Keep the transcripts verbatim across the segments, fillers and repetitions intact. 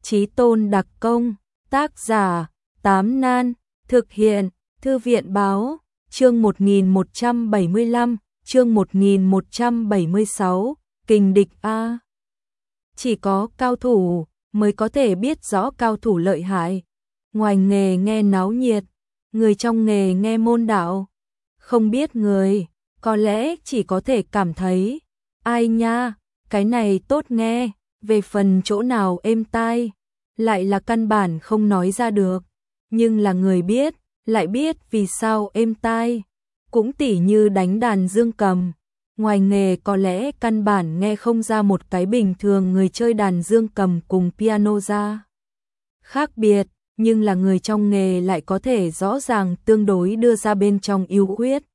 Chí Tôn đặc công, tác giả, Tám Nan, thực hiện, Thư viện báo, chương một nghìn một trăm bảy mươi lăm, chương một nghìn một trăm bảy mươi sáu, kình địch A. Chỉ có cao thủ mới có thể biết rõ cao thủ lợi hại. Ngoài nghề nghe náo nhiệt, người trong nghề nghe môn đạo. Không biết người, có lẽ chỉ có thể cảm thấy, ai nha, cái này tốt nghe, về phần chỗ nào êm tai, lại là căn bản không nói ra được. Nhưng là người biết, lại biết vì sao êm tai. Cũng tỉ như đánh đàn dương cầm. Ngoài nghề có lẽ căn bản nghe không ra một cái bình thường người chơi đàn dương cầm cùng piano ra. Khác biệt, nhưng là người trong nghề lại có thể rõ ràng tương đối đưa ra bên trong ưu khuyết.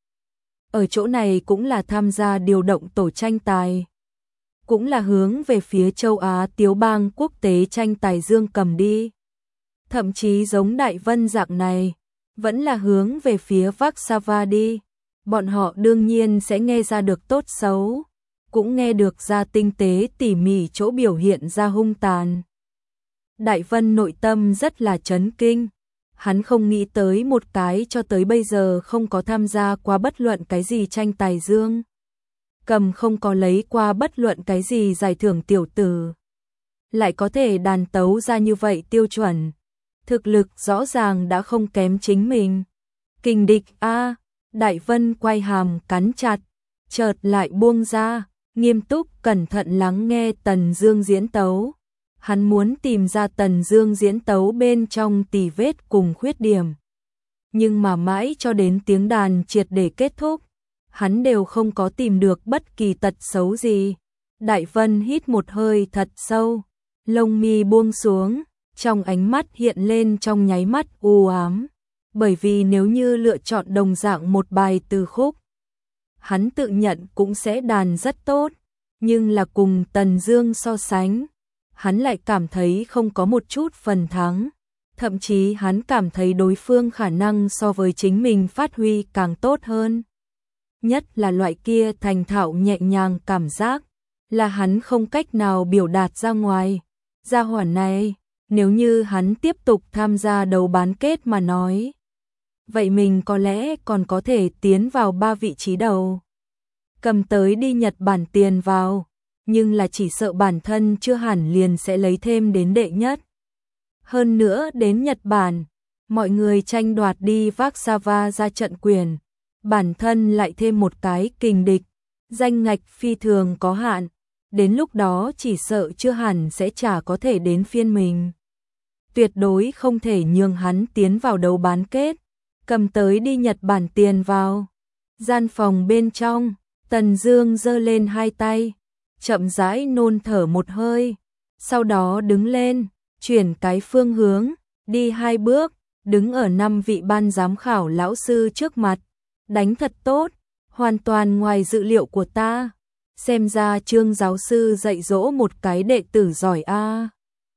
Ở chỗ này cũng là tham gia điều động tổ tranh tài. Cũng là hướng về phía châu Á Tiếu Bang quốc tế tranh tài dương cầm đi. Thậm chí giống Đại Vân dạng này, vẫn là hướng về phía Warsaw đi. Bọn họ đương nhiên sẽ nghe ra được tốt xấu, cũng nghe được ra tinh tế tỉ mỉ chỗ biểu hiện ra hung tàn. Đại Vân nội tâm rất là chấn kinh, hắn không nghĩ tới một cái cho tới bây giờ không có tham gia qua bất luận cái gì tranh tài dương cầm, không có lấy qua bất luận cái gì giải thưởng tiểu tử, lại có thể đàn tấu ra như vậy tiêu chuẩn, thực lực rõ ràng đã không kém chính mình. Kình địch a. Đại Vân quay hàm cắn chặt, chợt lại buông ra, nghiêm túc cẩn thận lắng nghe Tần Dương diễn tấu. Hắn muốn tìm ra Tần Dương diễn tấu bên trong tì vết cùng khuyết điểm. Nhưng mà mãi cho đến tiếng đàn triệt để kết thúc, hắn đều không có tìm được bất kỳ tật xấu gì. Đại Vân hít một hơi thật sâu, lông mi buông xuống, trong ánh mắt hiện lên trong nháy mắt u ám. Bởi vì nếu như lựa chọn đồng dạng một bài từ khúc, hắn tự nhận cũng sẽ đàn rất tốt, nhưng là cùng Tần Dương so sánh, hắn lại cảm thấy không có một chút phần thắng, thậm chí hắn cảm thấy đối phương khả năng so với chính mình phát huy càng tốt hơn. Nhất là loại kia thành thạo nhẹ nhàng cảm giác, là hắn không cách nào biểu đạt ra ngoài. Gia hỏa này, nếu như hắn tiếp tục tham gia đấu bán kết mà nói, vậy mình có lẽ còn có thể tiến vào ba vị trí đầu. Cầm tới đi Nhật Bản tiền vào, nhưng là chỉ sợ bản thân chưa hẳn liền sẽ lấy thêm đến đệ nhất. Hơn nữa đến Nhật Bản, mọi người tranh đoạt đi Warsaw ra trận quyền, bản thân lại thêm một cái kình địch, danh ngạch phi thường có hạn, đến lúc đó chỉ sợ chưa hẳn sẽ chả có thể đến phiên mình. Tuyệt đối không thể nhường hắn tiến vào đấu bán kết. Cầm tới đi Nhật Bản tiền vào. Gian phòng bên trong, Tần Dương giơ lên hai tay, chậm rãi nôn thở một hơi, sau đó đứng lên, chuyển cái phương hướng, đi hai bước, đứng ở năm vị ban giám khảo lão sư trước mặt, đánh thật tốt, hoàn toàn ngoài dự liệu của ta. Xem ra Trương giáo sư dạy dỗ một cái đệ tử giỏi a.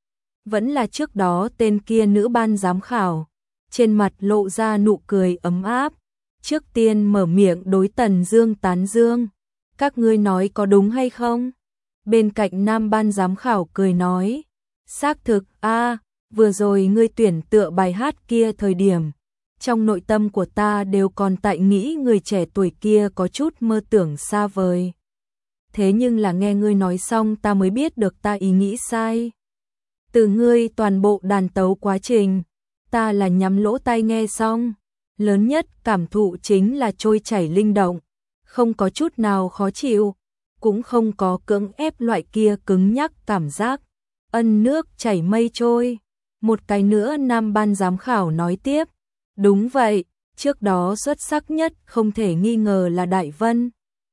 Vẫn là trước đó tên kia nữ ban giám khảo, trên mặt lộ ra nụ cười ấm áp, trước tiên mở miệng đối Tần Dương tán dương, các ngươi nói có đúng hay không? Bên cạnh nam ban giám khảo cười nói, xác thực a, vừa rồi ngươi tuyển tựa bài hát kia thời điểm, trong nội tâm của ta đều còn tại nghĩ người trẻ tuổi kia có chút mơ tưởng xa vời. Thế nhưng là nghe ngươi nói xong ta mới biết được ta ý nghĩ sai. Từ ngươi toàn bộ đàn tấu quá trình, ta là nhắm lỗ tai nghe xong, lớn nhất cảm thụ chính là trôi chảy linh động, không có chút nào khó chịu, cũng không có cưỡng ép loại kia cứng nhắc cảm giác, ân nước chảy mây trôi. Một cái nữa nam ban giám khảo nói tiếp, đúng vậy, trước đó xuất sắc nhất không thể nghi ngờ là Đại Vân.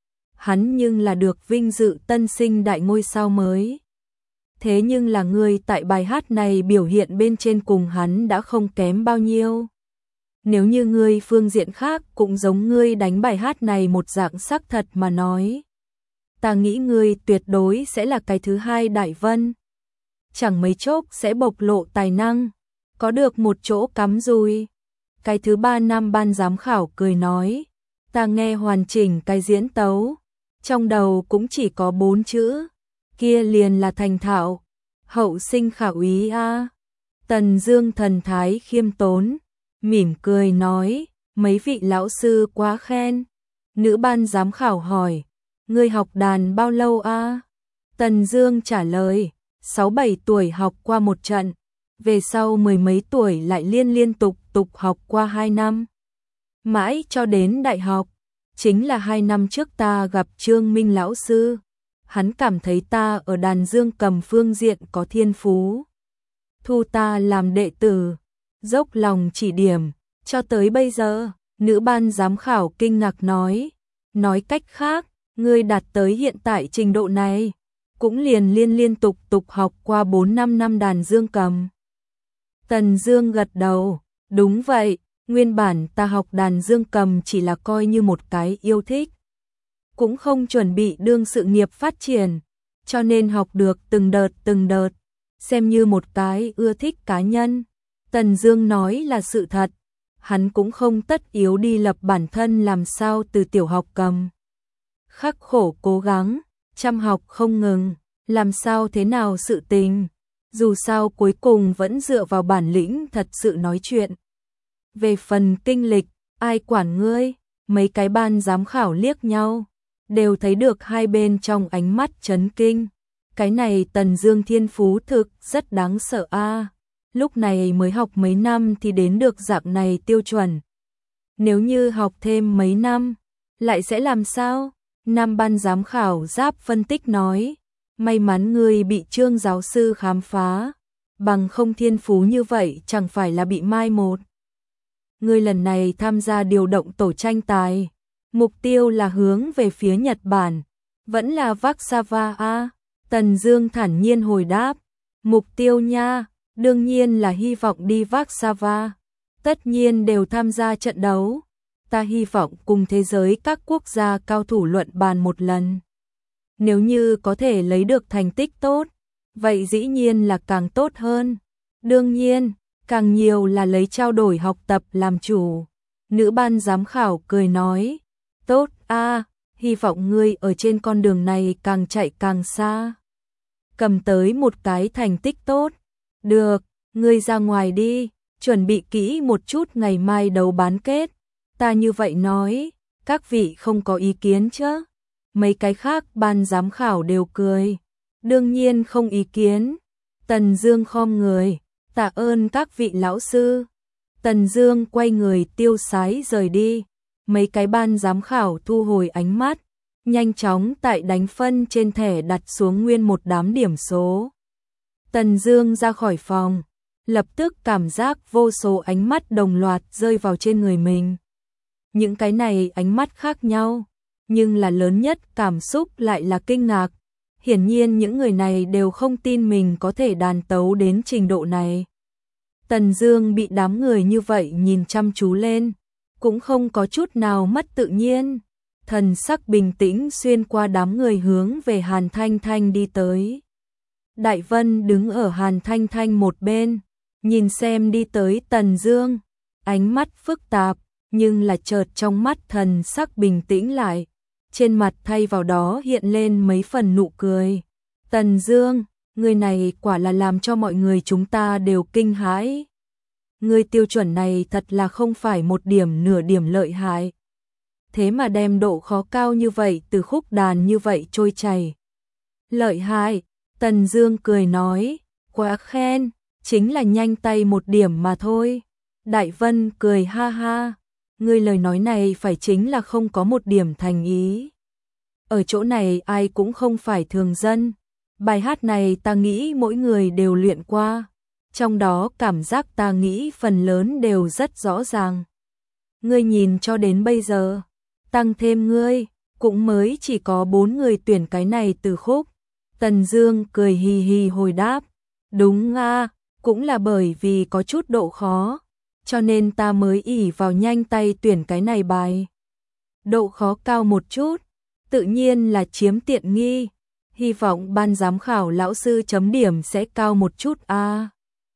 Hắn nhưng là được vinh dự tân sinh đại ngôi sao mới. Thế nhưng là ngươi tại bài hát này biểu hiện bên trên cùng hắn đã không kém bao nhiêu. Nếu như ngươi phương diện khác cũng giống ngươi đánh bài hát này một dạng sắc thật mà nói, ta nghĩ ngươi tuyệt đối sẽ là cái thứ hai Đại Vân. Chẳng mấy chốc sẽ bộc lộ tài năng, có được một chỗ cắm dùi. Cái thứ ba nam ban giám khảo cười nói, ta nghe hoàn chỉnh cái diễn tấu, trong đầu cũng chỉ có bốn chữ, kia liền là thành thạo. hậu sinh khả úy a. Tần Dương thần thái khiêm tốn, mỉm cười nói, mấy vị lão sư quá khen. Nữ ban giám khảo hỏi, ngươi học đàn bao lâu a? Tần Dương trả lời, sáu bảy tuổi học qua một trận, về sau mười mấy tuổi lại liên liên tục tục học qua hai năm. Mãi cho đến đại học, chính là hai năm trước ta gặp Trương Minh lão sư, hắn cảm thấy ta ở đàn dương cầm phương diện có thiên phú, thu ta làm đệ tử, dốc lòng chỉ điểm, cho tới bây giờ. Nữ ban giám khảo kinh ngạc nói, nói cách khác, ngươi đạt tới hiện tại trình độ này, cũng liền liên liên tục tục học qua bốn năm năm đàn dương cầm. Tần Dương gật đầu, đúng vậy, nguyên bản ta học đàn dương cầm chỉ là coi như một cái yêu thích, cũng không chuẩn bị đương sự nghiệp phát triển, cho nên học được từng đợt từng đợt, xem như một cái ưa thích cá nhân. Tần Dương nói là sự thật, hắn cũng không tất yếu đi lập bản thân làm sao từ tiểu học cầm. Khắc khổ cố gắng, chăm học không ngừng, làm sao thế nào sự tình, dù sao cuối cùng vẫn dựa vào bản lĩnh thật sự nói chuyện. Về phần kinh lịch, ai quản ngươi, mấy cái ban giám khảo liếc nhau, đều thấy được hai bên trong ánh mắt chấn kinh. Cái này Tần Dương thiên phú thực rất đáng sợ a. Lúc này mới học mấy năm thì đến được dạng này tiêu chuẩn. Nếu như học thêm mấy năm, lại sẽ làm sao? Nam ban giám khảo Giáp phân tích nói, may mắn ngươi bị Trương giáo sư khám phá, bằng không thiên phú như vậy chẳng phải là bị mai một. Ngươi lần này tham gia điều động tổ tranh tài, mục tiêu là hướng về phía Nhật Bản, vẫn là Warsaw a? Tần Dương thản nhiên hồi đáp, mục tiêu nha, đương nhiên là hy vọng đi Warsaw, tất nhiên đều tham gia trận đấu. Ta hy vọng cùng thế giới các quốc gia cao thủ luận bàn một lần. Nếu như có thể lấy được thành tích tốt, vậy dĩ nhiên là càng tốt hơn. Đương nhiên, càng nhiều là lấy trao đổi học tập làm chủ. Nữ ban giám khảo cười nói, tốt a, hy vọng ngươi ở trên con đường này càng chạy càng xa, cầm tới một cái thành tích tốt. Được, ngươi ra ngoài đi, chuẩn bị kỹ một chút ngày mai đấu bán kết. Ta như vậy nói, các vị không có ý kiến chứ? Mấy cái khác ban giám khảo đều cười. Đương nhiên không ý kiến. Tần Dương khom người, tạ ơn các vị lão sư. Tần Dương quay người tiêu sái rời đi. Mấy cái ban giám khảo thu hồi ánh mắt, nhanh chóng tại đánh phân trên thẻ đặt xuống nguyên một đám điểm số. Tần Dương ra khỏi phòng, lập tức cảm giác vô số ánh mắt đồng loạt rơi vào trên người mình. Những cái này ánh mắt khác nhau, nhưng là lớn nhất cảm xúc lại là kinh ngạc. Hiển nhiên những người này đều không tin mình có thể đàn tấu đến trình độ này. Tần Dương bị đám người như vậy nhìn chăm chú lên, cũng không có chút nào mất tự nhiên. Thần sắc bình tĩnh xuyên qua đám người hướng về Hàn Thanh Thanh đi tới. Đại Vân đứng ở Hàn Thanh Thanh một bên, nhìn xem đi tới Tần Dương, ánh mắt phức tạp, nhưng là chợt trong mắt thần sắc bình tĩnh lại, trên mặt thay vào đó hiện lên mấy phần nụ cười. Tần Dương, người này quả là làm cho mọi người chúng ta đều kinh hãi. Người tiêu chuẩn này thật là không phải một điểm nửa điểm lợi hại. Thế mà đem độ khó cao như vậy từ khúc đàn như vậy trôi chảy. Lợi hại, Tần Dương cười nói, quá khen, chính là nhanh tay một điểm mà thôi. Đại Vân cười ha ha, ngươi lời nói này phải chính là không có một điểm thành ý. Ở chỗ này ai cũng không phải thường dân. Bài hát này ta nghĩ mỗi người đều luyện qua, trong đó cảm giác ta nghĩ phần lớn đều rất rõ ràng. Ngươi nhìn cho đến bây giờ, tăng thêm ngươi, cũng mới chỉ có bốn người tuyển cái này từ khúc. Tần Dương cười hì hì hồi đáp, đúng a, cũng là bởi vì có chút độ khó, cho nên ta mới ỷ vào nhanh tay tuyển cái này bài. Độ khó cao một chút, tự nhiên là chiếm tiện nghi, hy vọng ban giám khảo lão sư chấm điểm sẽ cao một chút a.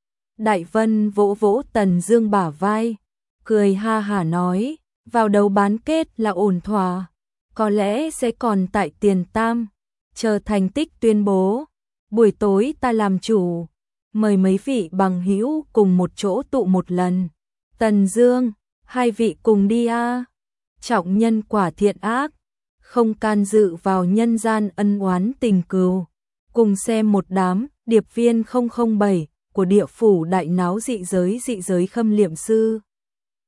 Đại Vân vỗ vỗ Tần Dương bả vai, cười ha hả nói, vào đầu bán kết là ổn thỏa, có lẽ sẽ còn tại tiền tam, chờ thành tích tuyên bố, buổi tối ta làm chủ, mời mấy vị bằng hữu cùng một chỗ tụ một lần. Tần Dương, hai vị cùng đi a. Trọng nhân quả thiện ác, không can dự vào nhân gian ân oán tình cừu. Cùng xem một đám điệp viên không không bảy của địa phủ đại náo dị giới dị giới Khâm Liệm Sư.